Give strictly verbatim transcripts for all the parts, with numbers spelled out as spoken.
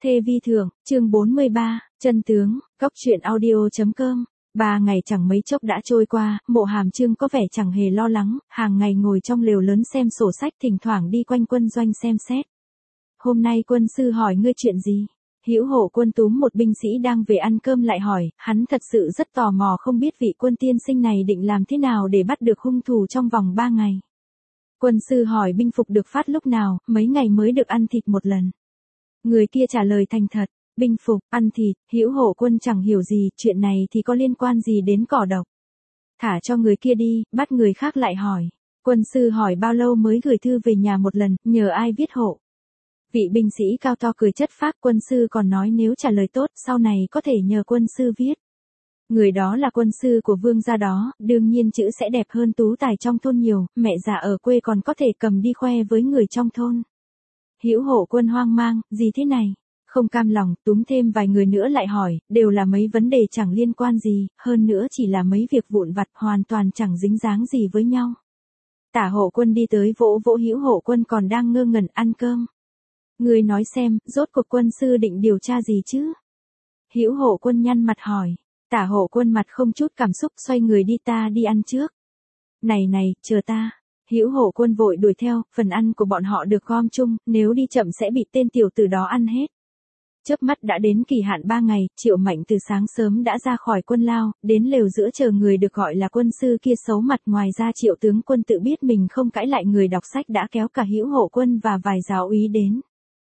Thê vi thượng, chương bốn mươi ba, chân tướng, góc truyện audio chấm com. Ba ngày chẳng mấy chốc đã trôi qua, Mộ Hàm Chương có vẻ chẳng hề lo lắng, hàng ngày ngồi trong lều lớn xem sổ sách, thỉnh thoảng đi quanh quân doanh xem xét. Hôm nay quân sư hỏi ngươi chuyện gì? Hữu Hổ Quân túm một binh sĩ đang về ăn cơm lại hỏi, hắn thật sự rất tò mò không biết vị quân tiên sinh này định làm thế nào để bắt được hung thủ trong vòng ba ngày. Quân sư hỏi binh phục được phát lúc nào, mấy ngày mới được ăn thịt một lần. Người kia trả lời thành thật, binh phục, ăn thịt. Hữu Hổ Quân chẳng hiểu gì, chuyện này thì có liên quan gì đến cỏ độc. Thả cho người kia đi, bắt người khác lại hỏi. Quân sư hỏi bao lâu mới gửi thư về nhà một lần, nhờ ai viết hộ. Vị binh sĩ cao to cười chất phác, quân sư còn nói nếu trả lời tốt, sau này có thể nhờ quân sư viết. Người đó là quân sư của vương gia đó, đương nhiên chữ sẽ đẹp hơn tú tài trong thôn nhiều, mẹ già ở quê còn có thể cầm đi khoe với người trong thôn. Hữu Hổ Quân hoang mang, gì thế này? Không cam lòng, túm thêm vài người nữa lại hỏi, đều là mấy vấn đề chẳng liên quan gì, hơn nữa chỉ là mấy việc vụn vặt, hoàn toàn chẳng dính dáng gì với nhau. Tả Hổ Quân đi tới vỗ vỗ Hữu Hổ Quân còn đang ngơ ngẩn ăn cơm. Người nói xem, rốt cuộc quân sư định điều tra gì chứ? Hữu Hổ Quân nhăn mặt hỏi. Tả Hổ Quân mặt không chút cảm xúc, xoay người đi, ta đi ăn trước. Này này, chờ ta. Hữu Hổ Quân vội đuổi theo, phần ăn của bọn họ được gom chung, nếu đi chậm sẽ bị tên tiểu tử đó ăn hết. Chớp mắt đã đến kỳ hạn ba ngày, Triệu Mạnh từ sáng sớm đã ra khỏi quân lao, đến lều giữa chờ người được gọi là quân sư kia xấu mặt. Ngoài ra Triệu tướng quân tự biết mình không cãi lại người đọc sách đã kéo cả Hữu Hổ Quân và vài giáo úy đến.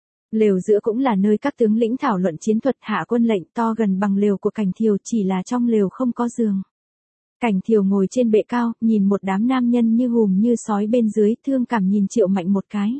Lều giữa cũng là nơi các tướng lĩnh thảo luận chiến thuật, hạ quân lệnh, to gần bằng lều của Cảnh Thiều, chỉ là trong lều không có giường. Cảnh Thiều ngồi trên bệ cao, nhìn một đám nam nhân như hùm như sói bên dưới, thương cảm nhìn Triệu Mạnh một cái.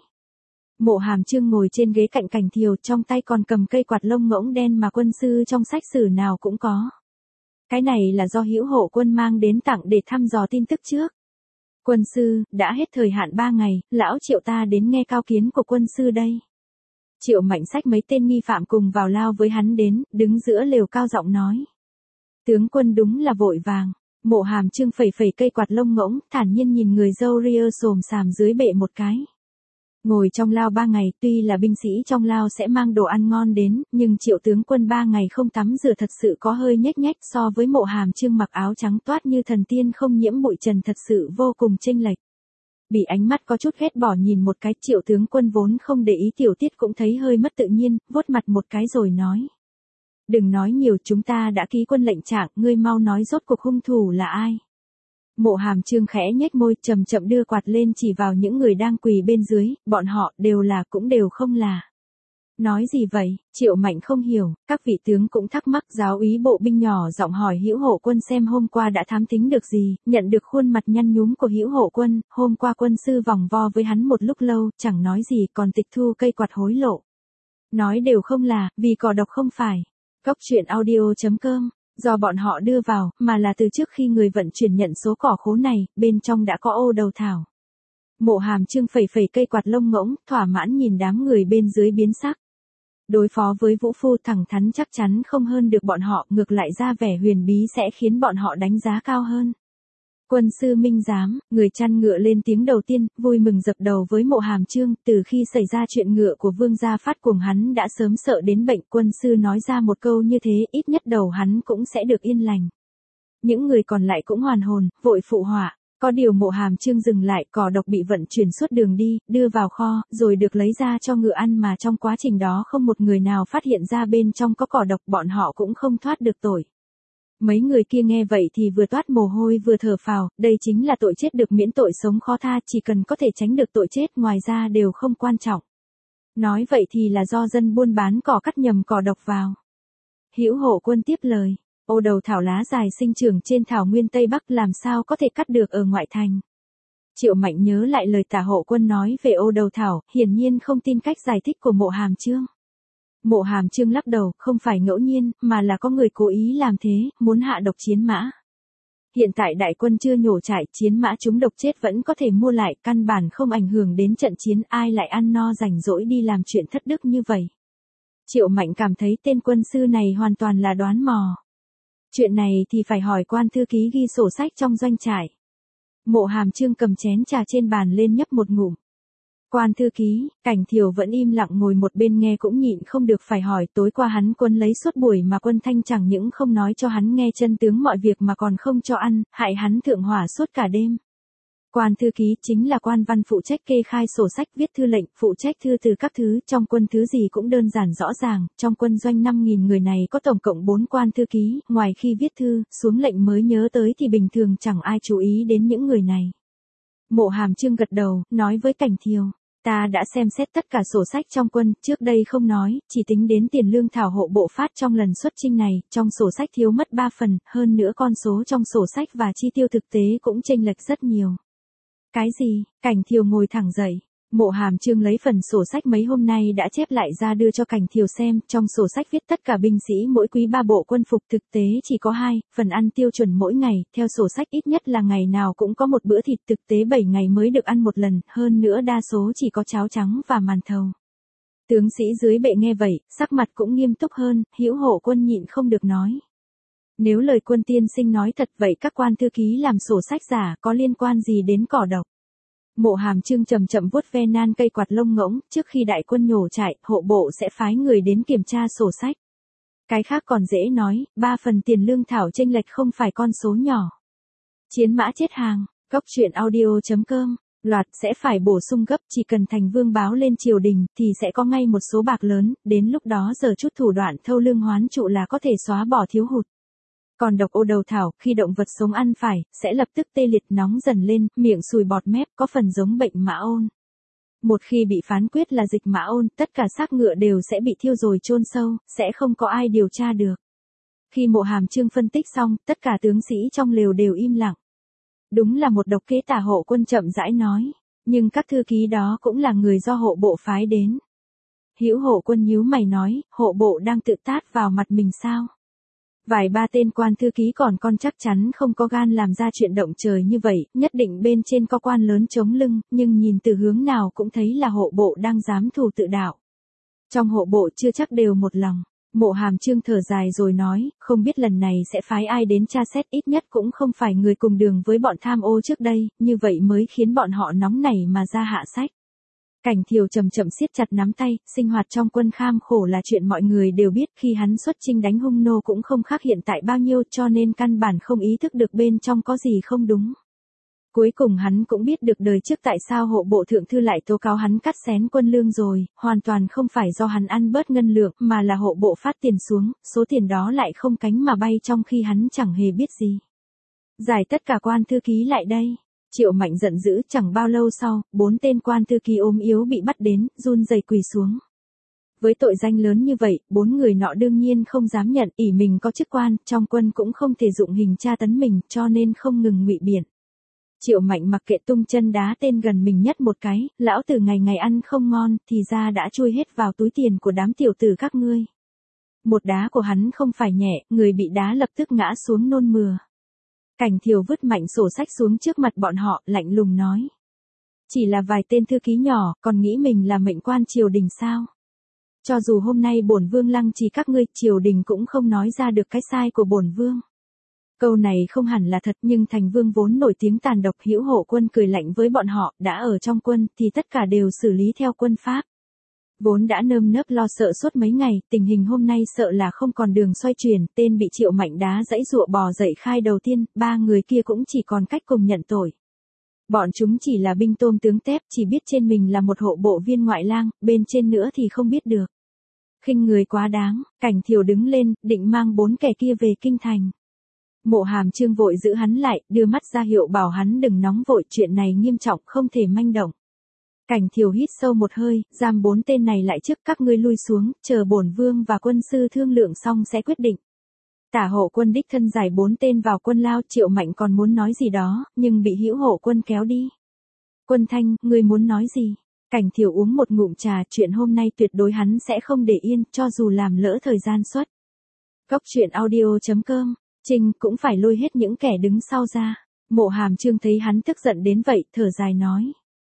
Mộ Hàm Chương ngồi trên ghế cạnh Cảnh Thiều, trong tay còn cầm cây quạt lông ngỗng đen mà quân sư trong sách sử nào cũng có. Cái này là do Hữu Hổ Quân mang đến tặng để thăm dò tin tức trước. Quân sư, đã hết thời hạn ba ngày, lão Triệu ta đến nghe cao kiến của quân sư đây. Triệu Mạnh xách mấy tên nghi phạm cùng vào lao với hắn đến, đứng giữa lều cao giọng nói. Tướng quân đúng là vội vàng. Mộ Hàm Chương phẩy phẩy cây quạt lông ngỗng, thản nhiên nhìn người râu ria xồm xàm dưới bệ một cái. Ngồi trong lao ba ngày, tuy là binh sĩ trong lao sẽ mang đồ ăn ngon đến, nhưng Triệu tướng quân ba ngày không tắm rửa thật sự có hơi nhếch nhách, so với Mộ Hàm Chương mặc áo trắng toát như thần tiên không nhiễm bụi trần thật sự vô cùng chênh lệch. Bị ánh mắt có chút ghét bỏ nhìn một cái, Triệu tướng quân vốn không để ý tiểu tiết cũng thấy hơi mất tự nhiên, vuốt mặt một cái rồi nói. Đừng nói nhiều, chúng ta đã ký quân lệnh trạng, ngươi mau nói rốt cuộc hung thủ là ai. Mộ Hàm Chương khẽ nhếch môi, chậm chậm đưa quạt lên chỉ vào những người đang quỳ bên dưới, bọn họ đều là cũng đều không là. Nói gì vậy? Triệu Mạnh không hiểu, các vị tướng cũng thắc mắc. Giáo úy bộ binh nhỏ giọng hỏi Hữu Hổ Quân xem hôm qua đã thám thính được gì, nhận được khuôn mặt nhăn nhúm của Hữu Hổ Quân, hôm qua quân sư vòng vo với hắn một lúc lâu, chẳng nói gì còn tịch thu cây quạt hối lộ. Nói đều không là, vì cỏ độc không phải. Góc truyện audio chấm com, do bọn họ đưa vào, mà là từ trước khi người vận chuyển nhận số cỏ khố này, bên trong đã có ô đầu thảo. Mộ Hàm Chương phẩy phẩy cây quạt lông ngỗng, thỏa mãn nhìn đám người bên dưới biến sắc. Đối phó với Vũ Phu thẳng thắn chắc chắn không hơn được bọn họ, ngược lại ra vẻ huyền bí sẽ khiến bọn họ đánh giá cao hơn. Quân sư Minh Giám, người chăn ngựa lên tiếng đầu tiên, vui mừng dập đầu với Mộ Hàm Chương, từ khi xảy ra chuyện ngựa của vương gia phát cuồng hắn đã sớm sợ đến bệnh, quân sư nói ra một câu như thế, ít nhất đầu hắn cũng sẽ được yên lành. Những người còn lại cũng hoàn hồn, vội phụ họa. Có điều Mộ Hàm Chương dừng lại, cỏ độc bị vận chuyển suốt đường đi, đưa vào kho, rồi được lấy ra cho ngựa ăn mà trong quá trình đó không một người nào phát hiện ra bên trong có cỏ độc, bọn họ cũng không thoát được tội. Mấy người kia nghe vậy thì vừa toát mồ hôi vừa thở phào, đây chính là tội chết được miễn tội sống khó tha, chỉ cần có thể tránh được tội chết ngoài ra đều không quan trọng. Nói vậy thì là do dân buôn bán cỏ cắt nhầm cỏ độc vào. Hữu Hổ Quân tiếp lời. Ô đầu thảo lá dài sinh trưởng trên thảo nguyên Tây Bắc làm sao có thể cắt được ở ngoại thành. Triệu Mạnh nhớ lại lời Tả Hổ Quân nói về ô đầu thảo, hiển nhiên không tin cách giải thích của Mộ Hàm Chương. Mộ Hàm Chương lắc đầu, không phải ngẫu nhiên, mà là có người cố ý làm thế, muốn hạ độc chiến mã. Hiện tại đại quân chưa nhổ trại, chiến mã chúng độc chết vẫn có thể mua lại, căn bản không ảnh hưởng đến trận chiến, ai lại ăn no rảnh rỗi đi làm chuyện thất đức như vậy. Triệu Mạnh cảm thấy tên quân sư này hoàn toàn là đoán mò. Chuyện này thì phải hỏi quan thư ký ghi sổ sách trong doanh trại. Mộ Hàm Chương cầm chén trà trên bàn lên nhấp một ngụm. Quan thư ký, Cảnh Thiều vẫn im lặng ngồi một bên nghe cũng nhịn không được phải hỏi, tối qua hắn Quân lấy suốt buổi mà Quân Thanh chẳng những không nói cho hắn nghe chân tướng mọi việc mà còn không cho ăn, hại hắn thượng hỏa suốt cả đêm. Quan thư ký chính là quan văn phụ trách kê khai sổ sách, viết thư lệnh, phụ trách thư từ các thứ, trong quân thứ gì cũng đơn giản rõ ràng, trong quân doanh năm nghìn người này có tổng cộng bốn quan thư ký, ngoài khi viết thư, xuống lệnh mới nhớ tới thì bình thường chẳng ai chú ý đến những người này. Mộ Hàm Chương gật đầu, nói với Cảnh Thiều, ta đã xem xét tất cả sổ sách trong quân, trước đây không nói, chỉ tính đến tiền lương thảo hộ bộ phát trong lần xuất chinh này, trong sổ sách thiếu mất ba phần, hơn nữa con số trong sổ sách và chi tiêu thực tế cũng chênh lệch rất nhiều. Cái gì? Cảnh Thiều ngồi thẳng dậy. Mộ Hàm Chương lấy phần sổ sách mấy hôm nay đã chép lại ra đưa cho Cảnh Thiều xem, trong sổ sách viết tất cả binh sĩ mỗi quý ba bộ quân phục, thực tế chỉ có hai, phần ăn tiêu chuẩn mỗi ngày, theo sổ sách ít nhất là ngày nào cũng có một bữa thịt, thực tế bảy ngày mới được ăn một lần, hơn nữa đa số chỉ có cháo trắng và màn thầu. Tướng sĩ dưới bệ nghe vậy, sắc mặt cũng nghiêm túc hơn, Hữu Hộ Quân nhịn không được nói. Nếu lời Quân tiên sinh nói thật vậy các quan thư ký làm sổ sách giả có liên quan gì đến cỏ độc? Mộ Hàm Chương chậm chậm vuốt ve nan cây quạt lông ngỗng, trước khi đại quân nhổ chạy, hộ bộ sẽ phái người đến kiểm tra sổ sách. Cái khác còn dễ nói, ba phần tiền lương thảo chênh lệch không phải con số nhỏ. Chiến mã chết hàng, Cốc truyện audio chấm com, loạt sẽ phải bổ sung gấp, chỉ cần thành vương báo lên triều đình thì sẽ có ngay một số bạc lớn, đến lúc đó giờ chút thủ đoạn thâu lương hoán trụ là có thể xóa bỏ thiếu hụt. Còn độc ô đầu thảo, khi động vật sống ăn phải, sẽ lập tức tê liệt nóng dần lên, miệng sùi bọt mép, có phần giống bệnh mã ôn. Một khi bị phán quyết là dịch mã ôn, tất cả xác ngựa đều sẽ bị thiêu rồi chôn sâu, sẽ không có ai điều tra được. Khi Mộ Hàm Chương phân tích xong, tất cả tướng sĩ trong lều đều im lặng. Đúng là một độc kế tả. Hộ Quân chậm rãi nói, nhưng các thư ký đó cũng là người do hộ bộ phái đến. Hữu Hộ Quân nhíu mày nói, hộ bộ đang tự tát vào mặt mình sao? Vài ba tên quan thư ký còn con chắc chắn không có gan làm ra chuyện động trời như vậy, nhất định bên trên có quan lớn chống lưng, nhưng nhìn từ hướng nào cũng thấy là hộ bộ đang dám thù tự đạo. Trong hộ bộ chưa chắc đều một lòng. Mộ Hàm Chương thở dài rồi nói, không biết lần này sẽ phái ai đến tra xét, ít nhất cũng không phải người cùng đường với bọn tham ô trước đây, như vậy mới khiến bọn họ nóng nảy mà ra hạ sách. Cảnh Thiều chậm chậm siết chặt nắm tay, sinh hoạt trong quân kham khổ là chuyện mọi người đều biết, khi hắn xuất chinh đánh hung nô cũng không khác hiện tại bao nhiêu, cho nên căn bản không ý thức được bên trong có gì không đúng. Cuối cùng hắn cũng biết được đời trước tại sao hộ bộ thượng thư lại tố cáo hắn cắt xén quân lương rồi, hoàn toàn không phải do hắn ăn bớt ngân lượng, mà là hộ bộ phát tiền xuống, số tiền đó lại không cánh mà bay trong khi hắn chẳng hề biết gì. Giải tất cả quan thư ký lại đây. Triệu Mạnh giận dữ, chẳng bao lâu sau, bốn tên quan thư ký ốm yếu bị bắt đến, run rẩy quỳ xuống. Với tội danh lớn như vậy, bốn người nọ đương nhiên không dám nhận, ỷ mình có chức quan, trong quân cũng không thể dụng hình tra tấn mình, cho nên không ngừng ngụy biện. Triệu Mạnh mặc kệ tung chân đá tên gần mình nhất một cái, lão tử ngày ngày ăn không ngon, thì ra đã chui hết vào túi tiền của đám tiểu tử các ngươi. Một đá của hắn không phải nhẹ, người bị đá lập tức ngã xuống nôn mửa. Cảnh Thiều vứt mạnh sổ sách xuống trước mặt bọn họ, lạnh lùng nói. Chỉ là vài tên thư ký nhỏ, còn nghĩ mình là mệnh quan triều đình sao? Cho dù hôm nay bổn vương lăng trì các ngươi, triều đình cũng không nói ra được cái sai của bổn vương. Câu này không hẳn là thật, nhưng thành vương vốn nổi tiếng tàn độc. Hữu Hộ Quân cười lạnh với bọn họ, đã ở trong quân, thì tất cả đều xử lý theo quân pháp. Vốn đã nơm nớp lo sợ suốt mấy ngày, tình hình hôm nay sợ là không còn đường xoay chuyển, tên bị Triệu Mạnh đá dãy dụa bò dậy khai đầu tiên, ba người kia cũng chỉ còn cách cùng nhận tội. Bọn chúng chỉ là binh tôm tướng tép, chỉ biết trên mình là một hộ bộ viên ngoại lang, bên trên nữa thì không biết được. Khinh người quá đáng, Cảnh Thiều đứng lên, định mang bốn kẻ kia về kinh thành. Mộ Hàm Chương vội giữ hắn lại, đưa mắt ra hiệu bảo hắn đừng nóng vội, chuyện này nghiêm trọng, không thể manh động. Cảnh Thiều hít sâu một hơi, giam bốn tên này lại trước, các ngươi lui xuống, chờ bổn vương và quân sư thương lượng xong sẽ quyết định. Tả Hộ Quân đích thân giải bốn tên vào quân lao. Triệu Mạnh còn muốn nói gì đó, nhưng bị Hữu Hộ Quân kéo đi. Quân Thanh, ngươi muốn nói gì? Cảnh Thiều uống một ngụm trà, chuyện hôm nay tuyệt đối hắn sẽ không để yên, cho dù làm lỡ thời gian xuất. Cốc truyện audio chấm com, Trinh cũng phải lôi hết những kẻ đứng sau ra. Mộ Hàm Chương thấy hắn tức giận đến vậy, thở dài nói.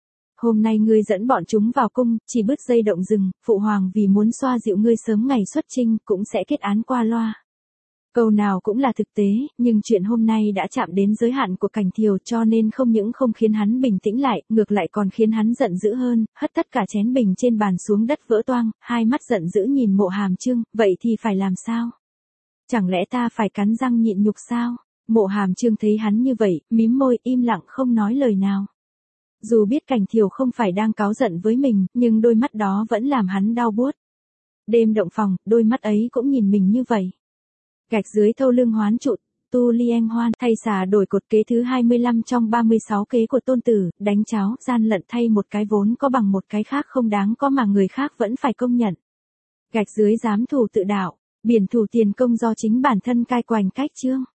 Hôm nay ngươi dẫn bọn chúng vào cung, chỉ bứt dây động rừng, phụ hoàng vì muốn xoa dịu ngươi sớm ngày xuất chinh, cũng sẽ kết án qua loa. Câu nào cũng là thực tế, nhưng chuyện hôm nay đã chạm đến giới hạn của Cảnh Thiều cho nên không những không khiến hắn bình tĩnh lại, ngược lại còn khiến hắn giận dữ hơn, hất tất cả chén bình trên bàn xuống đất vỡ toang, hai mắt giận dữ nhìn Mộ Hàm Trương, vậy thì phải làm sao? Chẳng lẽ ta phải cắn răng nhịn nhục sao? Mộ Hàm Trương thấy hắn như vậy, mím môi im lặng không nói lời nào. Dù biết Cảnh Thiều không phải đang cáu giận với mình, nhưng đôi mắt đó vẫn làm hắn đau buốt. Đêm động phòng, đôi mắt ấy cũng nhìn mình như vậy. Gạch dưới thâu lưng hoán trụ, tu lieng hoan, thay xà đổi cột kế thứ hai mươi lăm trong ba mươi sáu kế của Tôn Tử, đánh cháo, gian lận thay một cái vốn có bằng một cái khác không đáng có mà người khác vẫn phải công nhận. Gạch dưới giám thủ tự đạo, biển thủ tiền công do chính bản thân cai quành cách chương.